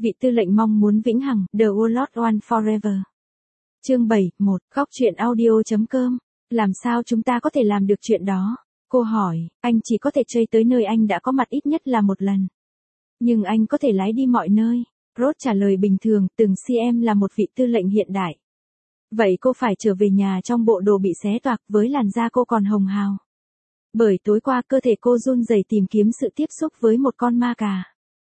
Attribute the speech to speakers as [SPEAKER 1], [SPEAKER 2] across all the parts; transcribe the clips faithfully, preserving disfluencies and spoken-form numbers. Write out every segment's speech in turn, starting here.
[SPEAKER 1] Vị tư lệnh mong muốn vĩnh hằng, The Warlord One Forever. Chương bảy, một, góc truyện audio.com. Làm sao chúng ta có thể làm được chuyện đó? Cô hỏi, anh chỉ có thể chơi tới nơi anh đã có mặt ít nhất là một lần. Nhưng anh có thể lái đi mọi nơi. Rose trả lời bình thường, từng si em là một vị tư lệnh hiện đại. Vậy cô phải trở về nhà trong bộ đồ bị xé toạc với làn da cô còn hồng hào. Bởi tối qua cơ thể cô run rẩy tìm kiếm sự tiếp xúc với một con ma cà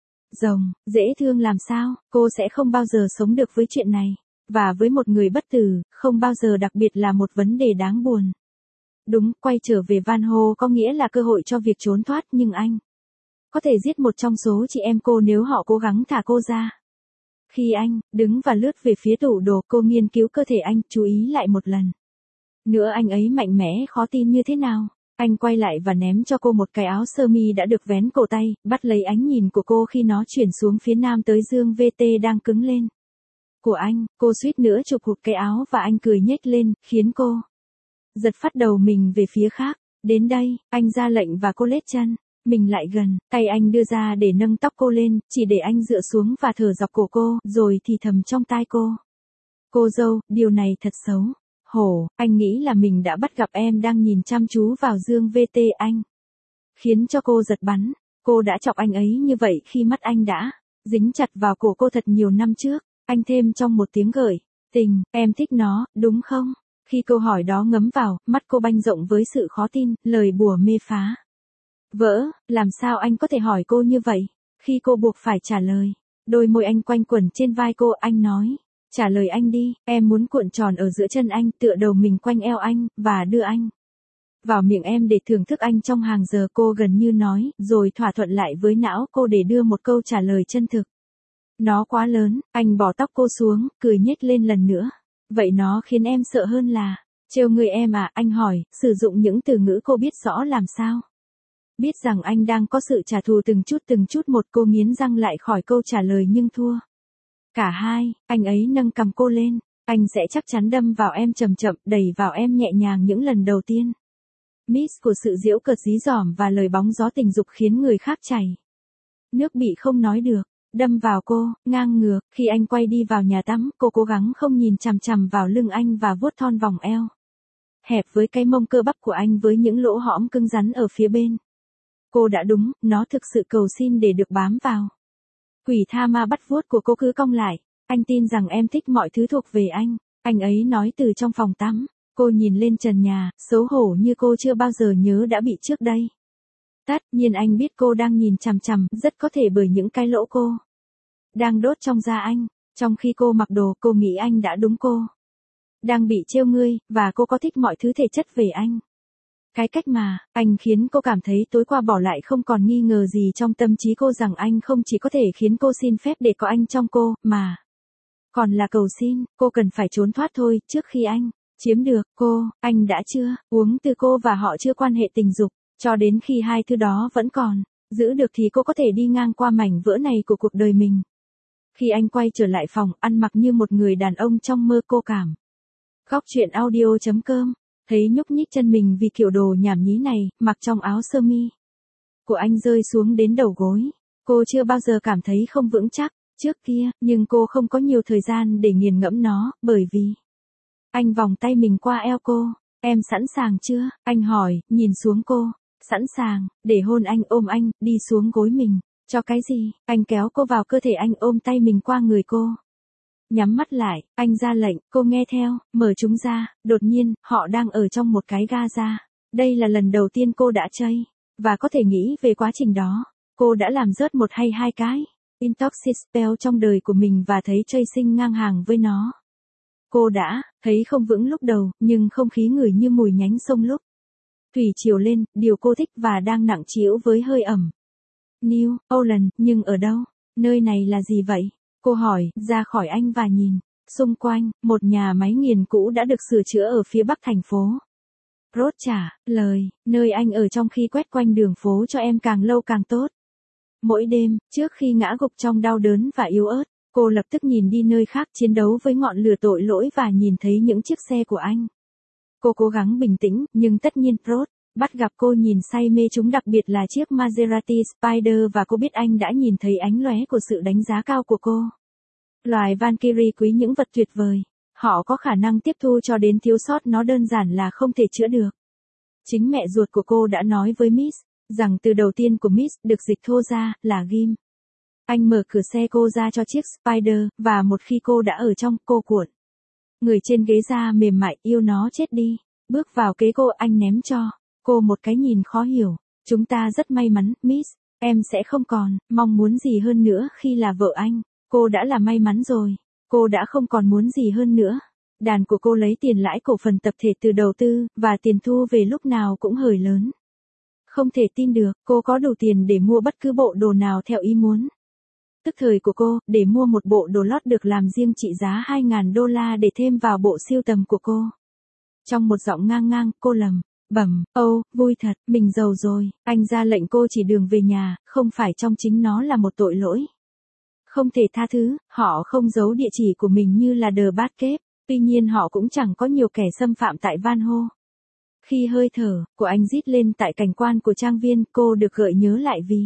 [SPEAKER 1] rồng, dễ thương làm sao, cô sẽ không bao giờ sống được với chuyện này. Và với một người bất tử, không bao giờ đặc biệt là một vấn đề đáng buồn. Đúng, quay trở về Van Ho có nghĩa là cơ hội cho việc trốn thoát nhưng anh có thể giết một trong số chị em cô nếu họ cố gắng thả cô ra. Khi anh đứng và lướt về phía tủ đồ, cô nghiên cứu cơ thể anh, chú ý lại một lần nữa anh ấy mạnh mẽ khó tin như thế nào. Anh quay lại và ném cho cô một cái áo sơ mi đã được vén cổ tay, bắt lấy ánh nhìn của cô khi nó chuyển xuống phía nam tới dương vê tê đang cứng lên. Của anh, cô suýt nữa chụp hụt cái áo và anh cười nhếch lên, khiến cô giật phát đầu mình về phía khác. Đến đây, anh ra lệnh và cô lết chân mình lại gần, tay anh đưa ra để nâng tóc cô lên, chỉ để anh dựa xuống và thở dọc cổ cô, rồi thì thầm trong tai cô. Cô dâu, điều này thật xấu. Hổ, anh nghĩ là mình đã bắt gặp em đang nhìn chăm chú vào dương vê tê anh. Khiến cho cô giật bắn, cô đã chọc anh ấy như vậy khi mắt anh đã dính chặt vào cổ cô thật nhiều năm trước. Anh thêm trong một tiếng gợi tình, em thích nó, đúng không? Khi câu hỏi đó ngấm vào, mắt cô banh rộng với sự khó tin, lời bùa mê phá vỡ, làm sao anh có thể hỏi cô như vậy? Khi cô buộc phải trả lời, đôi môi anh quanh quẩn trên vai cô, anh nói, trả lời anh đi, em muốn cuộn tròn ở giữa chân anh, tựa đầu mình quanh eo anh, và đưa anh vào miệng em để thưởng thức anh trong hàng giờ. Cô gần như nói, rồi thỏa thuận lại với não cô để đưa một câu trả lời chân thực. Nó quá lớn, anh bỏ tóc cô xuống, cười nhếch lên lần nữa. Vậy nó khiến em sợ hơn là trêu người em à, anh hỏi, sử dụng những từ ngữ cô biết rõ làm sao. Biết rằng anh đang có sự trả thù từng chút từng chút một. Cô nghiến răng lại khỏi câu trả lời nhưng thua cả hai. Anh ấy nâng cằm cô lên, anh sẽ chắc chắn đâm vào em chậm chậm, đẩy vào em nhẹ nhàng những lần đầu tiên. Miss của sự giễu cợt dí dỏm và lời bóng gió tình dục khiến người khác chảy nước bị không nói được. Đâm vào cô, ngang ngược. Khi anh quay đi vào nhà tắm, cô cố gắng không nhìn chằm chằm vào lưng anh và vuốt thon vòng eo hẹp với cái mông cơ bắp của anh với những lỗ hõm cứng rắn ở phía bên. Cô đã đúng, nó thực sự cầu xin để được bám vào. Quỷ tha ma bắt vuốt của cô cứ cong lại. Anh tin rằng em thích mọi thứ thuộc về anh. Anh ấy nói từ trong phòng tắm. Cô nhìn lên trần nhà, xấu hổ như cô chưa bao giờ nhớ đã bị trước đây. Tất nhiên anh biết cô đang nhìn chằm chằm, rất có thể bởi những cái lỗ cô đang đốt trong da anh. Trong khi cô mặc đồ, cô nghĩ anh đã đúng, cô đang bị trêu ngươi, và cô có thích mọi thứ thể chất về anh. Cái cách mà anh khiến cô cảm thấy tối qua bỏ lại không còn nghi ngờ gì trong tâm trí cô rằng anh không chỉ có thể khiến cô xin phép để có anh trong cô, mà còn là cầu xin, cô cần phải trốn thoát thôi. Trước khi anh chiếm được cô, anh đã chưa uống từ cô và họ chưa quan hệ tình dục. Cho đến khi hai thứ đó vẫn còn giữ được thì cô có thể đi ngang qua mảnh vỡ này của cuộc đời mình. Khi anh quay trở lại phòng, ăn mặc như một người đàn ông trong mơ, cô cảm. Góc truyện audio.com. Thấy nhúc nhích chân mình vì kiểu đồ nhảm nhí này, mặc trong áo sơ mi của anh rơi xuống đến đầu gối. Cô chưa bao giờ cảm thấy không vững chắc trước kia, nhưng cô không có nhiều thời gian để nghiền ngẫm nó, bởi vì anh vòng tay mình qua eo cô. Em sẵn sàng chưa? Anh hỏi, nhìn xuống cô. Sẵn sàng, để hôn anh, ôm anh, đi xuống gối mình. Cho cái gì? Anh kéo cô vào cơ thể anh, ôm tay mình qua người cô. Nhắm mắt lại, anh ra lệnh, cô nghe theo, mở chúng ra. Đột nhiên, họ đang ở trong một cái ga-ra. Đây là lần đầu tiên cô đã chơi, và có thể nghĩ về quá trình đó. Cô đã làm rớt một hay hai cái intoxic spell trong đời của mình và thấy chơi sinh ngang hàng với nó. Cô đã thấy không vững lúc đầu, nhưng không khí ngửi như mùi nhánh sông lúc thủy chiều lên, điều cô thích và đang nặng trĩu với hơi ẩm. New Orleans, nhưng ở đâu? Nơi này là gì vậy? Cô hỏi, ra khỏi anh và nhìn xung quanh. Một nhà máy nghiền cũ đã được sửa chữa ở phía bắc thành phố. Rose trả lời, nơi anh ở trong khi quét quanh đường phố cho em càng lâu càng tốt. Mỗi đêm, trước khi ngã gục trong đau đớn và yếu ớt, cô lập tức nhìn đi nơi khác, chiến đấu với ngọn lửa tội lỗi và nhìn thấy những chiếc xe của anh. Cô cố gắng bình tĩnh, nhưng tất nhiên Rose Bắt gặp cô nhìn say mê chúng, đặc biệt là chiếc Maserati Spider, và cô biết anh đã nhìn thấy ánh lóe của sự đánh giá cao của cô. Loài Valkyrie quý những vật tuyệt vời. Họ có khả năng tiếp thu cho đến thiếu sót, nó đơn giản là không thể chữa được. Chính mẹ ruột của cô đã nói với Miss rằng từ đầu tiên của Miss được dịch thô ra là ghim. Anh mở cửa xe cô ra cho chiếc Spider, và một khi cô đã ở trong, cô cuộn người trên ghế da mềm mại, yêu nó chết đi. Bước vào kế cô, anh ném cho cô một cái nhìn khó hiểu. Chúng ta rất may mắn, Miss. Em sẽ không còn mong muốn gì hơn nữa khi là vợ anh. Cô đã là may mắn rồi. Cô đã không còn muốn gì hơn nữa. Đàn của cô lấy tiền lãi cổ phần tập thể từ đầu tư, và tiền thu về lúc nào cũng hời lớn. Không thể tin được, cô có đủ tiền để mua bất cứ bộ đồ nào theo ý muốn. Tức thời của cô, để mua một bộ đồ lót được làm riêng trị giá hai nghìn đô la để thêm vào bộ sưu tầm của cô. Trong một giọng ngang ngang, cô lầm bẩm, "Âu, vui thật, mình giàu rồi." Anh ra lệnh cô chỉ đường về nhà, không phải trong chính nó là một tội lỗi không thể tha thứ. Họ không giấu địa chỉ của mình như là The Batcave, tuy nhiên họ cũng chẳng có nhiều kẻ xâm phạm tại Van Ho. Khi hơi thở của anh rít lên tại cảnh quan của trang viên, cô được gợi nhớ lại vì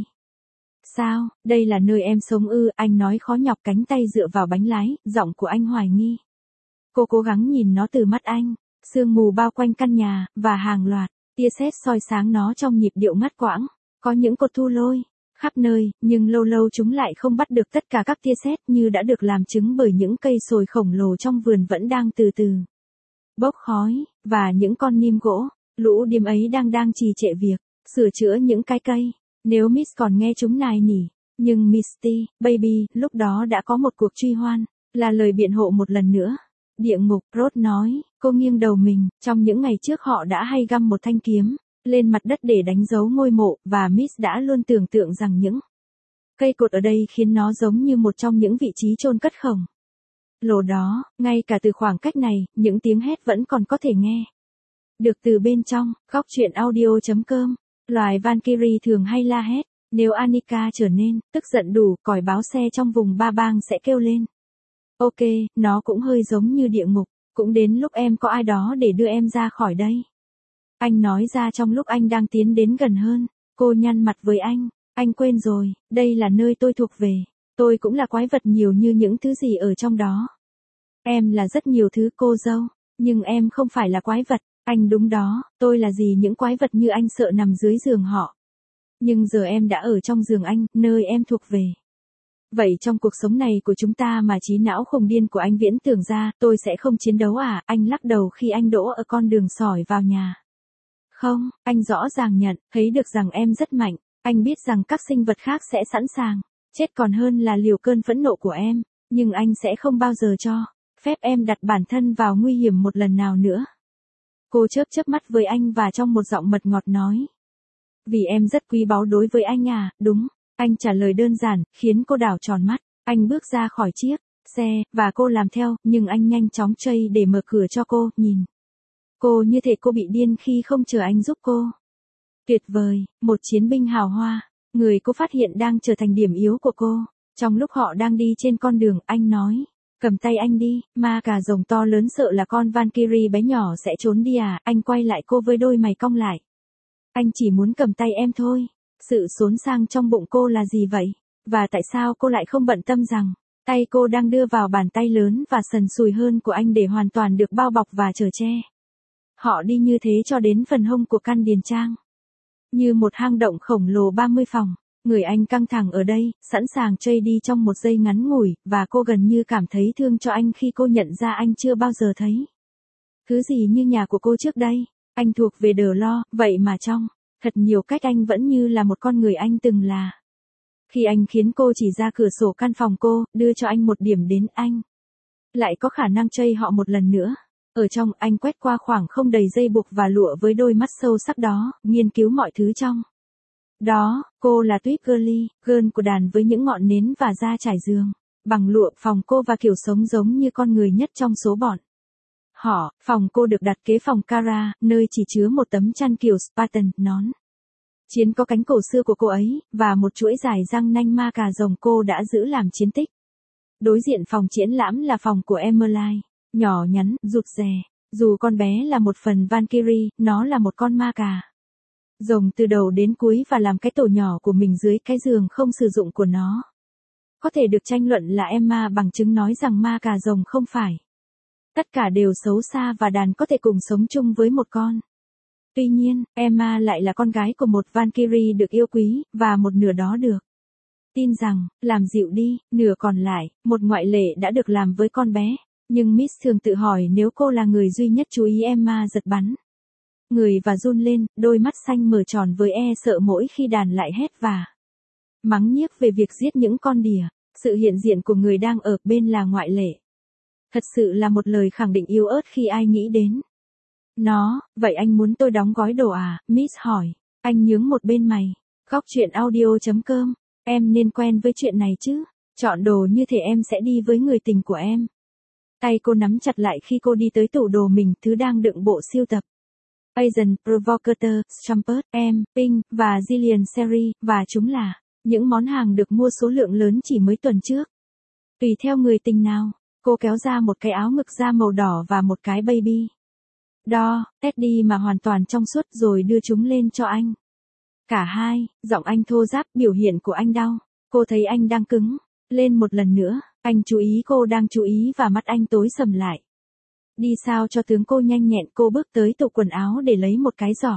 [SPEAKER 1] sao, đây là nơi em sống ư? Anh nói khó nhọc, cánh tay dựa vào bánh lái, giọng của anh hoài nghi. Cô cố gắng nhìn nó từ mắt anh. Sương mù bao quanh căn nhà, và hàng loạt tia sét soi sáng nó trong nhịp điệu ngắt quãng. Có những cột thu lôi khắp nơi, nhưng lâu lâu chúng lại không bắt được tất cả các tia sét, như đã được làm chứng bởi những cây sồi khổng lồ trong vườn vẫn đang từ từ bốc khói, và những con nim gỗ. Lũ điếm ấy đang đang trì trệ việc sửa chữa những cái cây. Nếu Miss còn nghe chúng nài nỉ, nhưng Misty, baby, lúc đó đã có một cuộc truy hoan, là lời biện hộ một lần nữa. Địa ngục, Rod nói. Cô nghiêng đầu mình. Trong những ngày trước họ đã hay găm một thanh kiếm lên mặt đất để đánh dấu ngôi mộ, và Miss đã luôn tưởng tượng rằng những cây cột ở đây khiến nó giống như một trong những vị trí chôn cất khổng lồ đó. Ngay cả từ khoảng cách này, những tiếng hét vẫn còn có thể nghe được từ bên trong. Góc truyện audio chấm com. Loài Valkyrie thường hay la hét. Nếu Annika trở nên tức giận đủ, còi báo xe trong vùng ba bang sẽ kêu lên. Ok, nó cũng hơi giống như địa ngục. Cũng đến lúc em có ai đó để đưa em ra khỏi đây. Anh nói ra trong lúc anh đang tiến đến gần hơn. Cô nhăn mặt với anh. Anh quên rồi, đây là nơi tôi thuộc về. Tôi cũng là quái vật nhiều như những thứ gì ở trong đó. Em là rất nhiều thứ, cô dâu. Nhưng em không phải là quái vật. Anh đúng đó, tôi là gì những quái vật như anh sợ nằm dưới giường họ. Nhưng giờ em đã ở trong giường anh, nơi em thuộc về. Vậy trong cuộc sống này của chúng ta mà trí não khùng điên của anh viễn tưởng ra, tôi sẽ không chiến đấu à? Anh lắc đầu khi anh đỗ ở con đường sỏi vào nhà. Không, anh rõ ràng nhận, thấy được rằng em rất mạnh. Anh biết rằng các sinh vật khác sẽ sẵn sàng chết còn hơn là liều cơn phẫn nộ của em. Nhưng anh sẽ không bao giờ cho phép em đặt bản thân vào nguy hiểm một lần nào nữa. Cô chớp chớp mắt với anh và trong một giọng mật ngọt nói. Vì em rất quý báu đối với anh à, đúng. Anh trả lời đơn giản, khiến cô đảo tròn mắt. Anh bước ra khỏi chiếc xe, và cô làm theo, nhưng anh nhanh chóng chây để mở cửa cho cô, nhìn. Cô như thể cô bị điên khi không chờ anh giúp cô. Tuyệt vời, một chiến binh hào hoa. Người cô phát hiện đang trở thành điểm yếu của cô. Trong lúc họ đang đi trên con đường, anh nói. Cầm tay anh đi, ma cà rồng to lớn sợ là con Valkyrie bé nhỏ sẽ trốn đi à? Anh quay lại cô với đôi mày cong lại. Anh chỉ muốn cầm tay em thôi. Sự xốn sang trong bụng cô là gì vậy? Và tại sao cô lại không bận tâm rằng tay cô đang đưa vào bàn tay lớn và sần sùi hơn của anh để hoàn toàn được bao bọc và chở che? Họ đi như thế cho đến phần hông của căn điền trang. Như một hang động khổng lồ ba mươi phòng. Người anh căng thẳng ở đây, sẵn sàng trây đi trong một giây ngắn ngủi, và cô gần như cảm thấy thương cho anh khi cô nhận ra anh chưa bao giờ thấy thứ gì như nhà của cô trước đây. Anh thuộc về The Lo, vậy mà trong thật nhiều cách anh vẫn như là một con người anh từng là. Khi anh khiến cô chỉ ra cửa sổ căn phòng cô, đưa cho anh một điểm đến, anh lại có khả năng trây họ một lần nữa. Ở trong, anh quét qua khoảng không đầy dây buộc và lụa với đôi mắt sâu sắc đó, nghiên cứu mọi thứ trong đó. Cô là Tuyết Girly, girl của đàn với những ngọn nến và da trải giường bằng lụa. Phòng cô và kiểu sống giống như con người nhất trong số bọn họ. Phòng cô được đặt kế phòng Kara, nơi chỉ chứa một tấm chăn kiểu Spartan, nón chiến có cánh cổ xưa của cô ấy, và một chuỗi dài răng nanh ma cà rồng cô đã giữ làm chiến tích. Đối diện phòng triển lãm là phòng của Emily, nhỏ nhắn, rụt rè. Dù con bé là một phần Valkyrie, nó là một con ma cà Rồng từ đầu đến cuối và làm cái tổ nhỏ của mình dưới cái giường không sử dụng của nó. Có thể được tranh luận là Emma bằng chứng nói rằng ma cà rồng không phải. Tất cả đều xấu xa và đàn có thể cùng sống chung với một con. Tuy nhiên, Emma lại là con gái của một Valkyrie được yêu quý, và một nửa đó được tin rằng, làm dịu đi, nửa còn lại, một ngoại lệ đã được làm với con bé. Nhưng Miss thường tự hỏi nếu cô là người duy nhất chú ý Emma giật bắn người và run lên, đôi mắt xanh mở tròn với e sợ mỗi khi đàn lại hét và mắng nhiếc về việc giết những con đỉa. Sự hiện diện của người đang ở bên là ngoại lệ. Thật sự là một lời khẳng định yếu ớt khi ai nghĩ đến nó. Vậy anh muốn tôi đóng gói đồ à? Miss hỏi. Anh nhướng một bên mày. Góc truyện audio.com. Em nên quen với chuyện này chứ. Chọn đồ như thế em sẽ đi với người tình của em. Tay cô nắm chặt lại khi cô đi tới tủ đồ mình, thứ đang đựng bộ siêu tập Agent Provocateur, Trumpet, M, Pink, và Zillion Series, và chúng là những món hàng được mua số lượng lớn chỉ mới tuần trước. Tùy theo người tình nào, cô kéo ra một cái áo ngực da màu đỏ và một cái baby doll, Teddy mà hoàn toàn trong suốt, rồi đưa chúng lên cho anh. Cả hai, giọng anh thô ráp, biểu hiện của anh đau. Cô thấy anh đang cứng lên một lần nữa. Anh chú ý cô đang chú ý và mắt anh tối sầm lại. Đi sao cho tướng cô nhanh nhẹn, cô bước tới tủ quần áo để lấy một cái giỏ.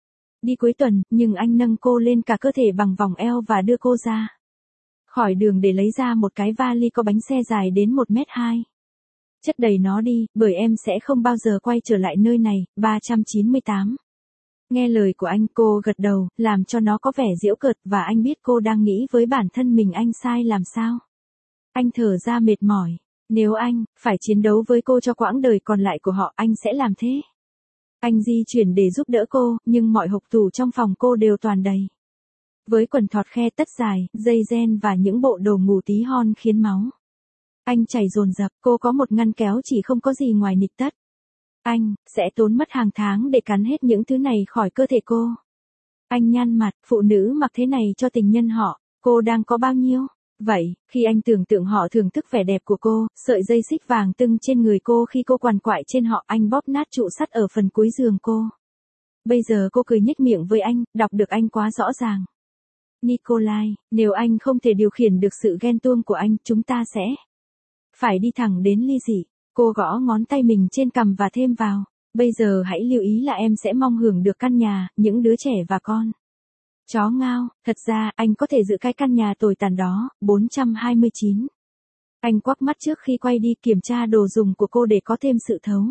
[SPEAKER 1] Đi cuối tuần, nhưng anh nâng cô lên cả cơ thể bằng vòng eo và đưa cô ra khỏi đường để lấy ra một cái vali có bánh xe dài đến một mét hai. Chất đầy nó đi, bởi em sẽ không bao giờ quay trở lại nơi này. ba trăm chín mươi tám. Nghe lời của anh, cô gật đầu, làm cho nó có vẻ giễu cợt, và anh biết cô đang nghĩ với bản thân mình anh sai làm sao. Anh thở ra mệt mỏi. Nếu anh phải chiến đấu với cô cho quãng đời còn lại của họ, anh sẽ làm thế. Anh di chuyển để giúp đỡ cô, nhưng mọi hộc tủ trong phòng cô đều toàn đầy với quần thọt khe tất dài, dây gen và những bộ đồ ngủ tí hon khiến máu anh chảy dồn dập. Cô có một ngăn kéo chỉ không có gì ngoài nịt tất. Anh sẽ tốn mất hàng tháng để cắn hết những thứ này khỏi cơ thể cô. Anh nhăn mặt, phụ nữ mặc thế này cho tình nhân họ, cô đang có bao nhiêu? Vậy, khi anh tưởng tượng họ thưởng thức vẻ đẹp của cô, sợi dây xích vàng tưng trên người cô khi cô quằn quại trên họ, anh bóp nát trụ sắt ở phần cuối giường cô. Bây giờ cô cười nhếch miệng với anh, đọc được anh quá rõ ràng. Nikolai, nếu anh không thể điều khiển được sự ghen tuông của anh, chúng ta sẽ phải đi thẳng đến ly dị. Cô gõ ngón tay mình trên cằm và thêm vào. Bây giờ hãy lưu ý là em sẽ mong hưởng được căn nhà, những đứa trẻ và con chó ngao. Thật ra, anh có thể giữ cái căn nhà tồi tàn đó. bốn trăm hai mươi chín. Anh quắc mắt trước khi quay đi, kiểm tra đồ dùng của cô để có thêm sự thấu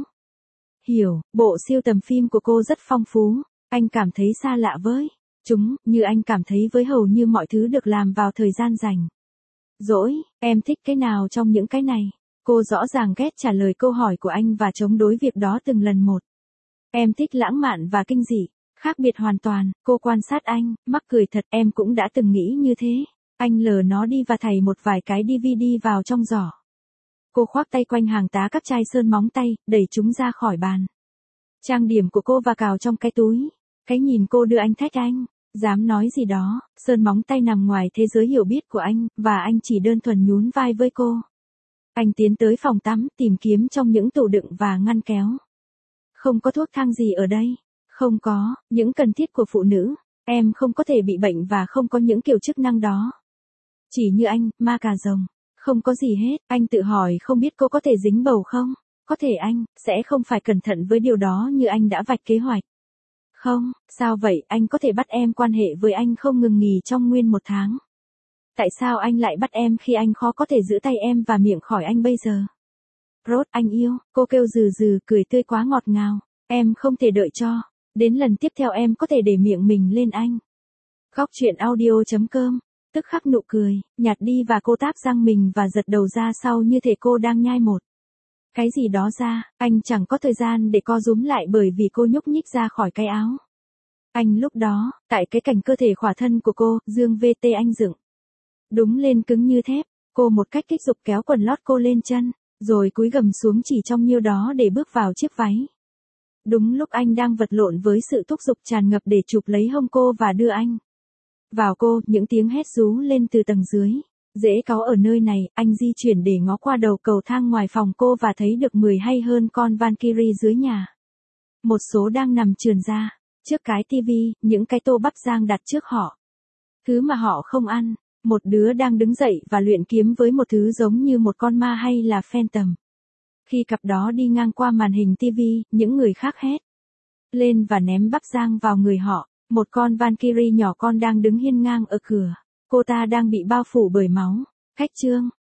[SPEAKER 1] hiểu. Bộ siêu tầm phim của cô rất phong phú. Anh cảm thấy xa lạ với chúng, như anh cảm thấy với hầu như mọi thứ được làm vào thời gian rảnh rỗi. Em thích cái nào trong những cái này? Cô rõ ràng ghét trả lời câu hỏi của anh và chống đối việc đó từng lần một. Em thích lãng mạn và kinh dị. Khác biệt hoàn toàn. Cô quan sát anh, mắc cười thật. Em cũng đã từng nghĩ như thế. Anh lờ nó đi và thảy một vài cái đê vê đê vào trong giỏ. Cô khoác tay quanh hàng tá các chai sơn móng tay, đẩy chúng ra khỏi bàn trang điểm của cô và cào trong cái túi. Cái nhìn cô đưa anh thách anh. Dám nói gì đó, sơn móng tay nằm ngoài thế giới hiểu biết của anh, và anh chỉ đơn thuần nhún vai với cô. Anh tiến tới phòng tắm, tìm kiếm trong những tủ đựng và ngăn kéo. Không có thuốc thang gì ở đây. Không có, những cần thiết của phụ nữ. Em không có thể bị bệnh và không có những kiểu chức năng đó. Chỉ như anh, ma cà rồng. Không có gì hết. Anh tự hỏi không biết cô có thể dính bầu không? Có thể anh sẽ không phải cẩn thận với điều đó như anh đã vạch kế hoạch. Không, sao vậy? Anh có thể bắt em quan hệ với anh không ngừng nghỉ trong nguyên một tháng. Tại sao anh lại bắt em khi anh khó có thể giữ tay em và miệng khỏi anh bây giờ? Rốt, anh yêu, cô kêu rừ rừ, cười tươi quá ngọt ngào. Em không thể đợi cho đến lần tiếp theo em có thể để miệng mình lên anh. Góc truyện audio.com. Tức khắc nụ cười, nhạt đi và cô táp răng mình và giật đầu ra sau như thể cô đang nhai một cái gì đó ra. Anh chẳng có thời gian để co rúm lại bởi vì cô nhúc nhích ra khỏi cái áo. Anh lúc đó, tại cái cảnh cơ thể khỏa thân của cô, dương vê tê anh dựng đúng lên cứng như thép. Cô một cách kích dục kéo quần lót cô lên chân, rồi cúi gầm xuống chỉ trong nhiêu đó để bước vào chiếc váy. Đúng lúc anh đang vật lộn với sự thúc giục tràn ngập để chụp lấy hông cô và đưa anh vào cô, những tiếng hét rú lên từ tầng dưới. Dễ cáu ở nơi này. Anh di chuyển để ngó qua đầu cầu thang ngoài phòng cô và thấy được mười hay hơn con Valkyrie dưới nhà. Một số đang nằm trườn ra, Trước cái tivi, những cái tô bắp rang đặt trước họ. Thứ mà họ không ăn. Một đứa đang đứng dậy và luyện kiếm với một thứ giống như một con ma hay là phantom. Khi cặp đó đi ngang qua màn hình tivi, những người khác hét lên và ném bắp rang vào người họ. Một con Valkyrie nhỏ con đang đứng hiên ngang ở cửa. Cô ta đang bị bao phủ bởi máu. Khách trương.